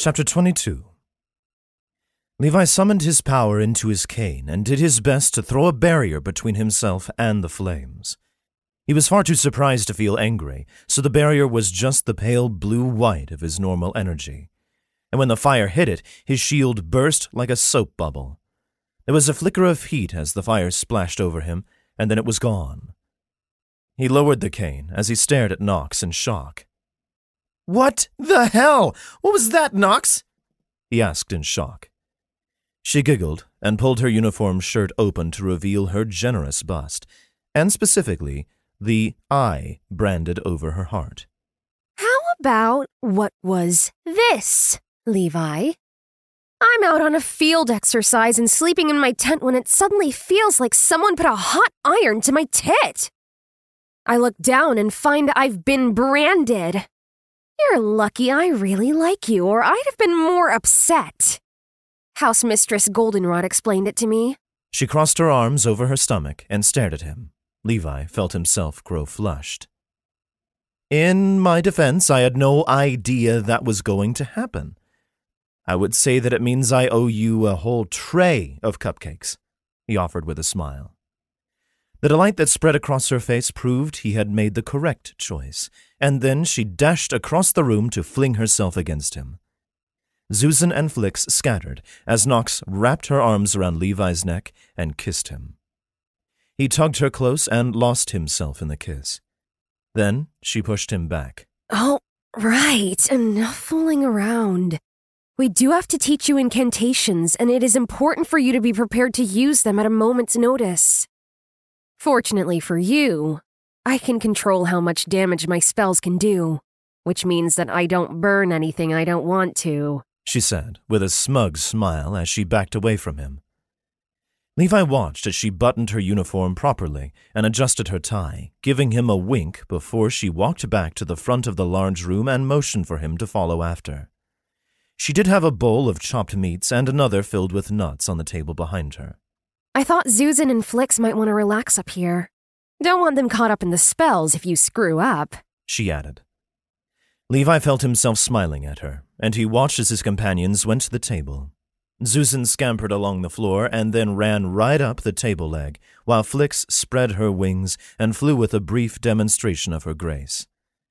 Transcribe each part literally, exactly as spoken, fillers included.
Chapter twenty-two. Levi summoned his power into his cane and did his best to throw a barrier between himself and the flames. He was far too surprised to feel angry, so the barrier was just the pale blue-white of his normal energy. And when the fire hit it, his shield burst like a soap bubble. There was a flicker of heat as the fire splashed over him, and then it was gone. He lowered the cane as he stared at Nox in shock. "What the hell? What was that, Nox?" he asked in shock. She giggled and pulled her uniform shirt open to reveal her generous bust, and specifically, the I branded over her heart. "How about what was this, Levi? I'm out on a field exercise and sleeping in my tent when it suddenly feels like someone put a hot iron to my tit. I look down and find I've been branded. You're lucky I really like you, or I'd have been more upset. House Mistress Goldenrod explained it to me." She crossed her arms over her stomach and stared at him. Levi felt himself grow flushed. "In my defense, I had no idea that was going to happen. I would say that it means I owe you a whole tray of cupcakes," he offered with a smile. The delight that spread across her face proved he had made the correct choice, and then she dashed across the room to fling herself against him. Zuzan and Flix scattered as Nox wrapped her arms around Levi's neck and kissed him. He tugged her close and lost himself in the kiss. Then she pushed him back. "Oh, right, enough fooling around. We do have to teach you incantations, and it is important for you to be prepared to use them at a moment's notice. Fortunately for you, I can control how much damage my spells can do, which means that I don't burn anything I don't want to," she said, with a smug smile as she backed away from him. Levi watched as she buttoned her uniform properly and adjusted her tie, giving him a wink before she walked back to the front of the large room and motioned for him to follow after. She did have a bowl of chopped meats and another filled with nuts on the table behind her. "I thought Zuzan and Flix might want to relax up here. Don't want them caught up in the spells if you screw up," she added. Levi felt himself smiling at her, and he watched as his companions went to the table. Zuzan scampered along the floor and then ran right up the table leg, while Flix spread her wings and flew with a brief demonstration of her grace.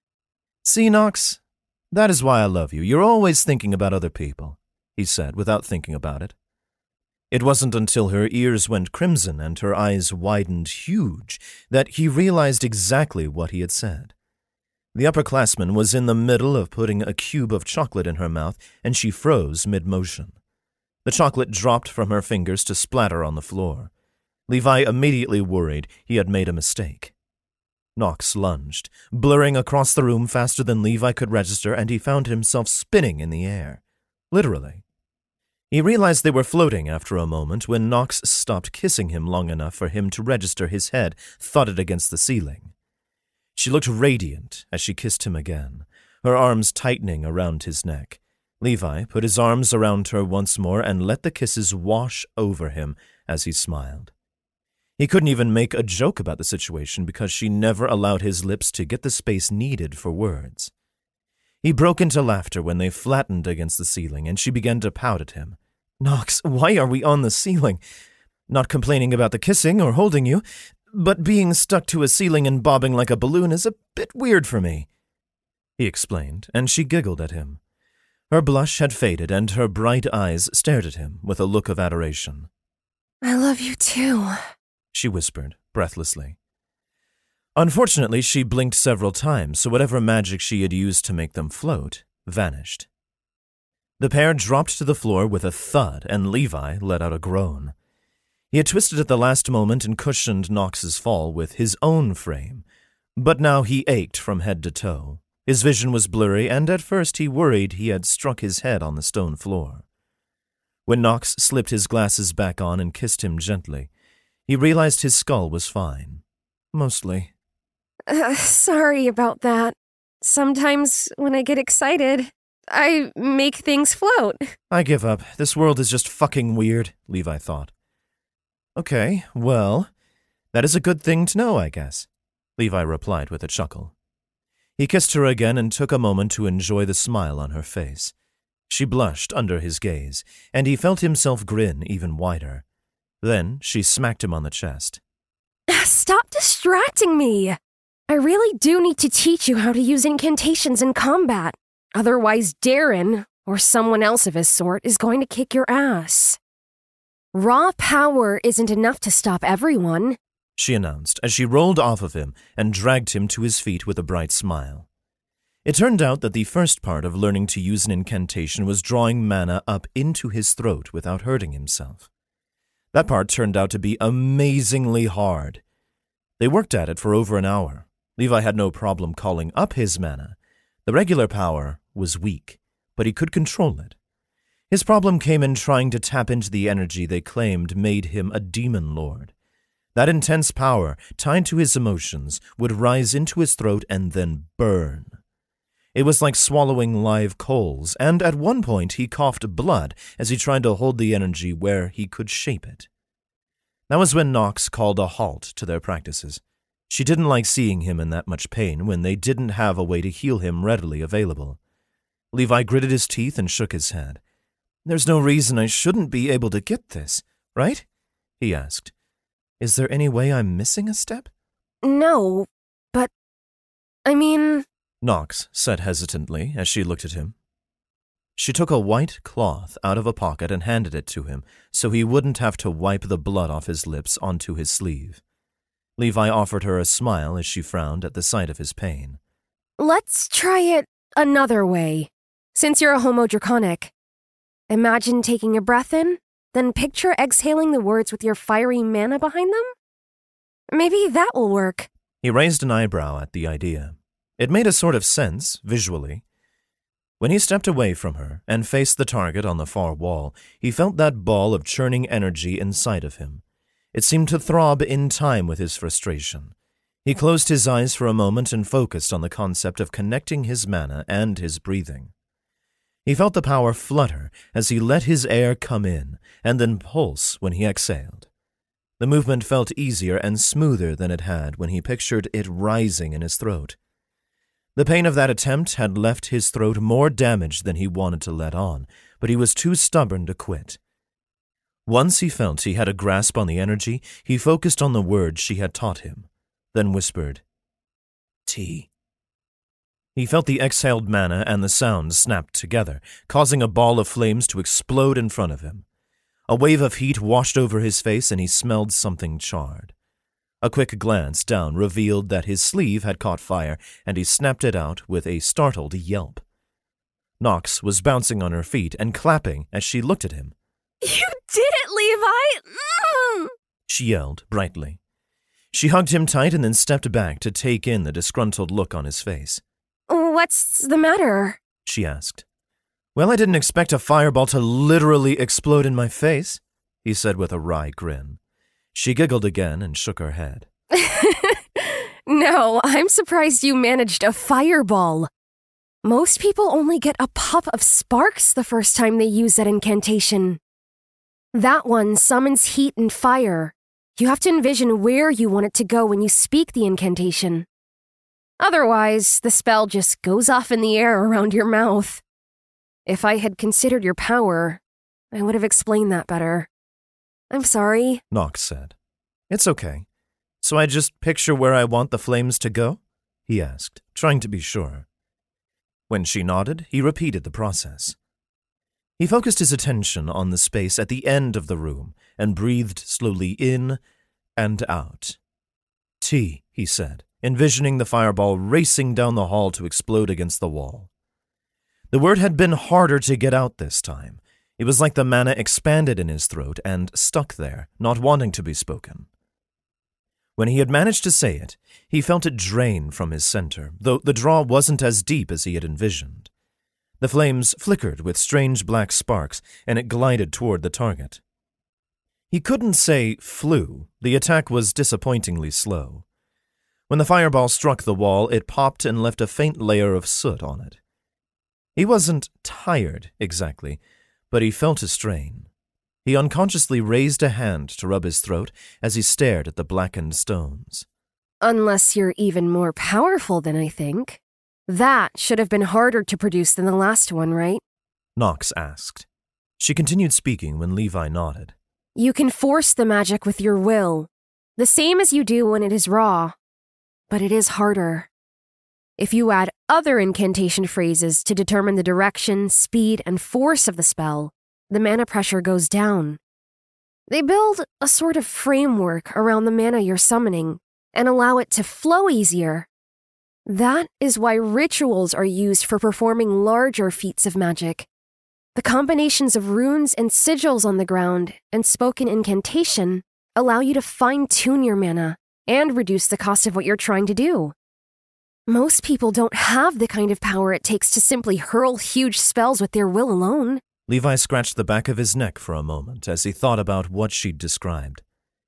"See, Nox, that is why I love you. You're always thinking about other people," he said without thinking about it. It wasn't until her ears went crimson and her eyes widened huge that he realized exactly what he had said. The upperclassman was in the middle of putting a cube of chocolate in her mouth, and she froze mid-motion. The chocolate dropped from her fingers to splatter on the floor. Levi immediately worried he had made a mistake. Nox lunged, blurring across the room faster than Levi could register, and he found himself spinning in the air. Literally. He realized they were floating after a moment when Nox stopped kissing him long enough for him to register his head thudded against the ceiling. She looked radiant as she kissed him again, her arms tightening around his neck. Levi put his arms around her once more and let the kisses wash over him as he smiled. He couldn't even make a joke about the situation because she never allowed his lips to get the space needed for words. He broke into laughter when they flattened against the ceiling, and she began to pout at him. "Nox, why are we on the ceiling? Not complaining about the kissing or holding you, but being stuck to a ceiling and bobbing like a balloon is a bit weird for me," he explained, and she giggled at him. Her blush had faded, and her bright eyes stared at him with a look of adoration. "I love you too," she whispered, breathlessly. Unfortunately, she blinked several times, so whatever magic she had used to make them float vanished. The pair dropped to the floor with a thud, and Levi let out a groan. He had twisted at the last moment and cushioned Nox's fall with his own frame, but now he ached from head to toe. His vision was blurry, and at first he worried he had struck his head on the stone floor. When Nox slipped his glasses back on and kissed him gently, he realized his skull was fine. Mostly. Uh, sorry about that. Sometimes when I get excited, I make things float. I give up. This world is just fucking weird, Levi thought. Okay, well, that is a good thing to know, I guess, Levi replied with a chuckle. He kissed her again and took a moment to enjoy the smile on her face. She blushed under his gaze, and he felt himself grin even wider. Then she smacked him on the chest. Stop distracting me! I really do need to teach you how to use incantations in combat. Otherwise, Darren, or someone else of his sort, is going to kick your ass. Raw power isn't enough to stop everyone, she announced as she rolled off of him and dragged him to his feet with a bright smile. It turned out that the first part of learning to use an incantation was drawing mana up into his throat without hurting himself. That part turned out to be amazingly hard. They worked at it for over an hour. Levi had no problem calling up his mana. The regular power was weak, but he could control it. His problem came in trying to tap into the energy they claimed made him a demon lord. That intense power, tied to his emotions, would rise into his throat and then burn. It was like swallowing live coals, and at one point he coughed blood as he tried to hold the energy where he could shape it. That was when Nox called a halt to their practices. She didn't like seeing him in that much pain when they didn't have a way to heal him readily available. Levi gritted his teeth and shook his head. "There's no reason I shouldn't be able to get this, right?" he asked. "Is there any way I'm missing a step?" No, but... I mean... Nox said hesitantly as she looked at him. She took a white cloth out of a pocket and handed it to him so he wouldn't have to wipe the blood off his lips onto his sleeve. Levi offered her a smile as she frowned at the sight of his pain. Let's try it another way. Since you're a Homo Draconic, imagine taking a breath in, then picture exhaling the words with your fiery mana behind them? Maybe that will work. He raised an eyebrow at the idea. It made a sort of sense, visually. When he stepped away from her and faced the target on the far wall, he felt that ball of churning energy inside of him. It seemed to throb in time with his frustration. He closed his eyes for a moment and focused on the concept of connecting his mana and his breathing. He felt the power flutter as he let his air come in and then pulse when he exhaled. The movement felt easier and smoother than it had when he pictured it rising in his throat. The pain of that attempt had left his throat more damaged than he wanted to let on, but he was too stubborn to quit. Once he felt he had a grasp on the energy, he focused on the words she had taught him, then whispered, "T." He felt the exhaled mana and the sound snapped together, causing a ball of flames to explode in front of him. A wave of heat washed over his face and he smelled something charred. A quick glance down revealed that his sleeve had caught fire, and he snapped it out with a startled yelp. Nox was bouncing on her feet and clapping as she looked at him. You did it, Levi! Mm! She yelled brightly. She hugged him tight and then stepped back to take in the disgruntled look on his face. What's the matter? She asked. Well, I didn't expect a fireball to literally explode in my face, he said with a wry grin. She giggled again and shook her head. No, I'm surprised you managed a fireball. Most people only get a puff of sparks the first time they use that incantation. That one summons heat and fire. You have to envision where you want it to go when you speak the incantation. Otherwise, the spell just goes off in the air around your mouth. If I had considered your power, I would have explained that better. I'm sorry, Nox said. It's okay. So I just picture where I want the flames to go? He asked, trying to be sure. When she nodded, he repeated the process. He focused his attention on the space at the end of the room and breathed slowly in and out. T, he said, envisioning the fireball racing down the hall to explode against the wall. The word had been harder to get out this time. It was like the mana expanded in his throat and stuck there, not wanting to be spoken. When he had managed to say it, he felt it drain from his center, though the draw wasn't as deep as he had envisioned. The flames flickered with strange black sparks, and it glided toward the target. He couldn't say flew. The attack was disappointingly slow. When the fireball struck the wall, it popped and left a faint layer of soot on it. He wasn't tired, exactly, but he felt a strain. He unconsciously raised a hand to rub his throat as he stared at the blackened stones. Unless you're even more powerful than I think. That should have been harder to produce than the last one, right? Nox asked. She continued speaking when Levi nodded. You can force the magic with your will, the same as you do when it is raw, but it is harder. If you add other incantation phrases to determine the direction, speed, and force of the spell, the mana pressure goes down. They build a sort of framework around the mana you're summoning and allow it to flow easier. That is why rituals are used for performing larger feats of magic. The combinations of runes and sigils on the ground and spoken incantation allow you to fine-tune your mana and reduce the cost of what you're trying to do. Most people don't have the kind of power it takes to simply hurl huge spells with their will alone. Levi scratched the back of his neck for a moment as he thought about what she'd described.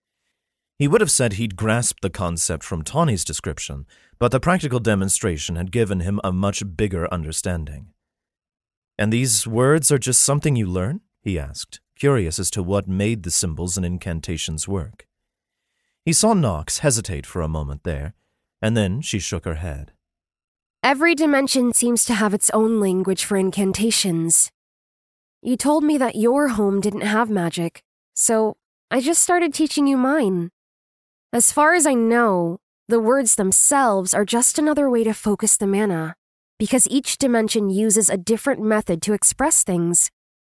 He would have said he'd grasped the concept from Tawny's description, but the practical demonstration had given him a much bigger understanding. And these words are just something you learn? He asked, curious as to what made the symbols and incantations work. He saw Nox hesitate for a moment there, and then she shook her head. Every dimension seems to have its own language for incantations. You told me that your home didn't have magic, so I just started teaching you mine. As far as I know, the words themselves are just another way to focus the mana, because each dimension uses a different method to express things.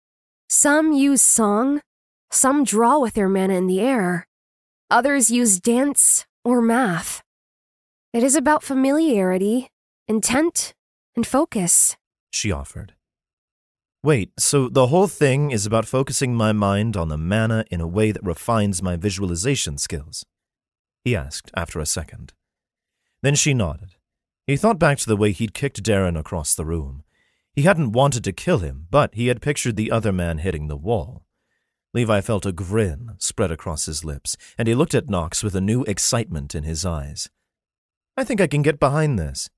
Some use song, some draw with their mana in the air, others use dance or math. It is about familiarity, intent, and focus, she offered. Wait, so the whole thing is about focusing my mind on the mana in a way that refines my visualization skills? He asked after a second. Then she nodded. He thought back to the way he'd kicked Darren across the room. He hadn't wanted to kill him, but he had pictured the other man hitting the wall. Levi felt a grin spread across his lips, and he looked at Nox with a new excitement in his eyes. I think I can get behind this.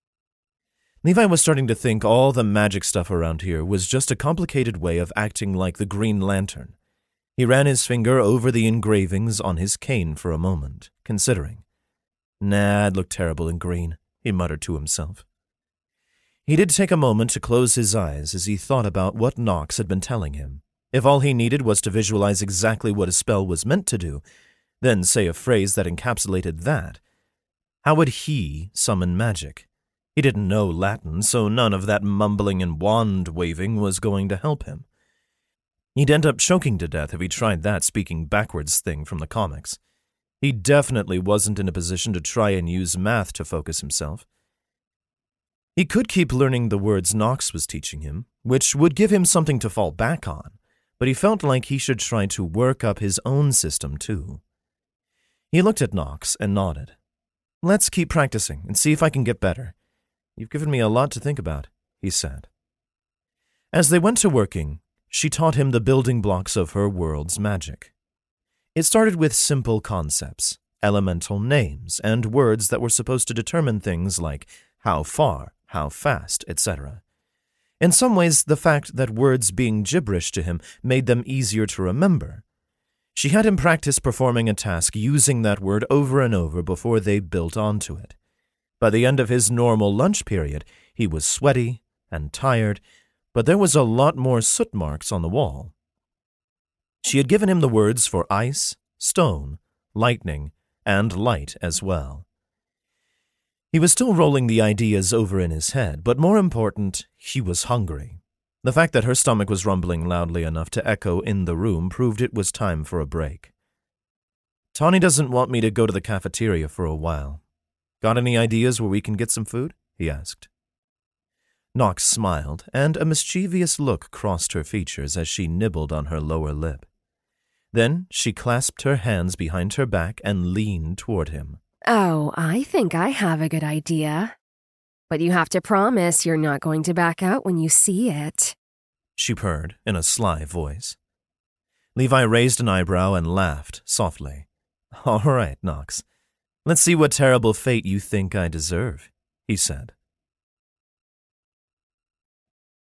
Levi was starting to think all the magic stuff around here was just a complicated way of acting like the Green Lantern. He ran his finger over the engravings on his cane for a moment, considering. Nah, I'd look terrible in green, he muttered to himself. He did take a moment to close his eyes as he thought about what Nox had been telling him. If all he needed was to visualize exactly what a spell was meant to do, then say a phrase that encapsulated that, how would he summon magic? He didn't know Latin, so none of that mumbling and wand-waving was going to help him. He'd end up choking to death if he tried that speaking backwards thing from the comics. He definitely wasn't in a position to try and use math to focus himself. He could keep learning the words Nox was teaching him, which would give him something to fall back on, but he felt like he should try to work up his own system too. He looked at Nox and nodded. Let's keep practicing and see if I can get better. You've given me a lot to think about, he said. As they went to working, she taught him the building blocks of her world's magic. It started with simple concepts, elemental names, and words that were supposed to determine things like how far, how fast, et cetera. In some ways, the fact that words being gibberish to him made them easier to remember. She had him practice performing a task using that word over and over before they built onto it. By the end of his normal lunch period, he was sweaty and tired, but there was a lot more soot marks on the wall. She had given him the words for ice, stone, lightning, and light as well. He was still rolling the ideas over in his head, but more important, he was hungry. The fact that her stomach was rumbling loudly enough to echo in the room proved it was time for a break. Tawny doesn't want me to go to the cafeteria for a while. Got any ideas where we can get some food? He asked. Nox smiled, and a mischievous look crossed her features as she nibbled on her lower lip. Then she clasped her hands behind her back and leaned toward him. Oh, I think I have a good idea. But you have to promise you're not going to back out when you see it, she purred in a sly voice. Levi raised an eyebrow and laughed softly. All right, Nox. Let's see what terrible fate you think I deserve, he said.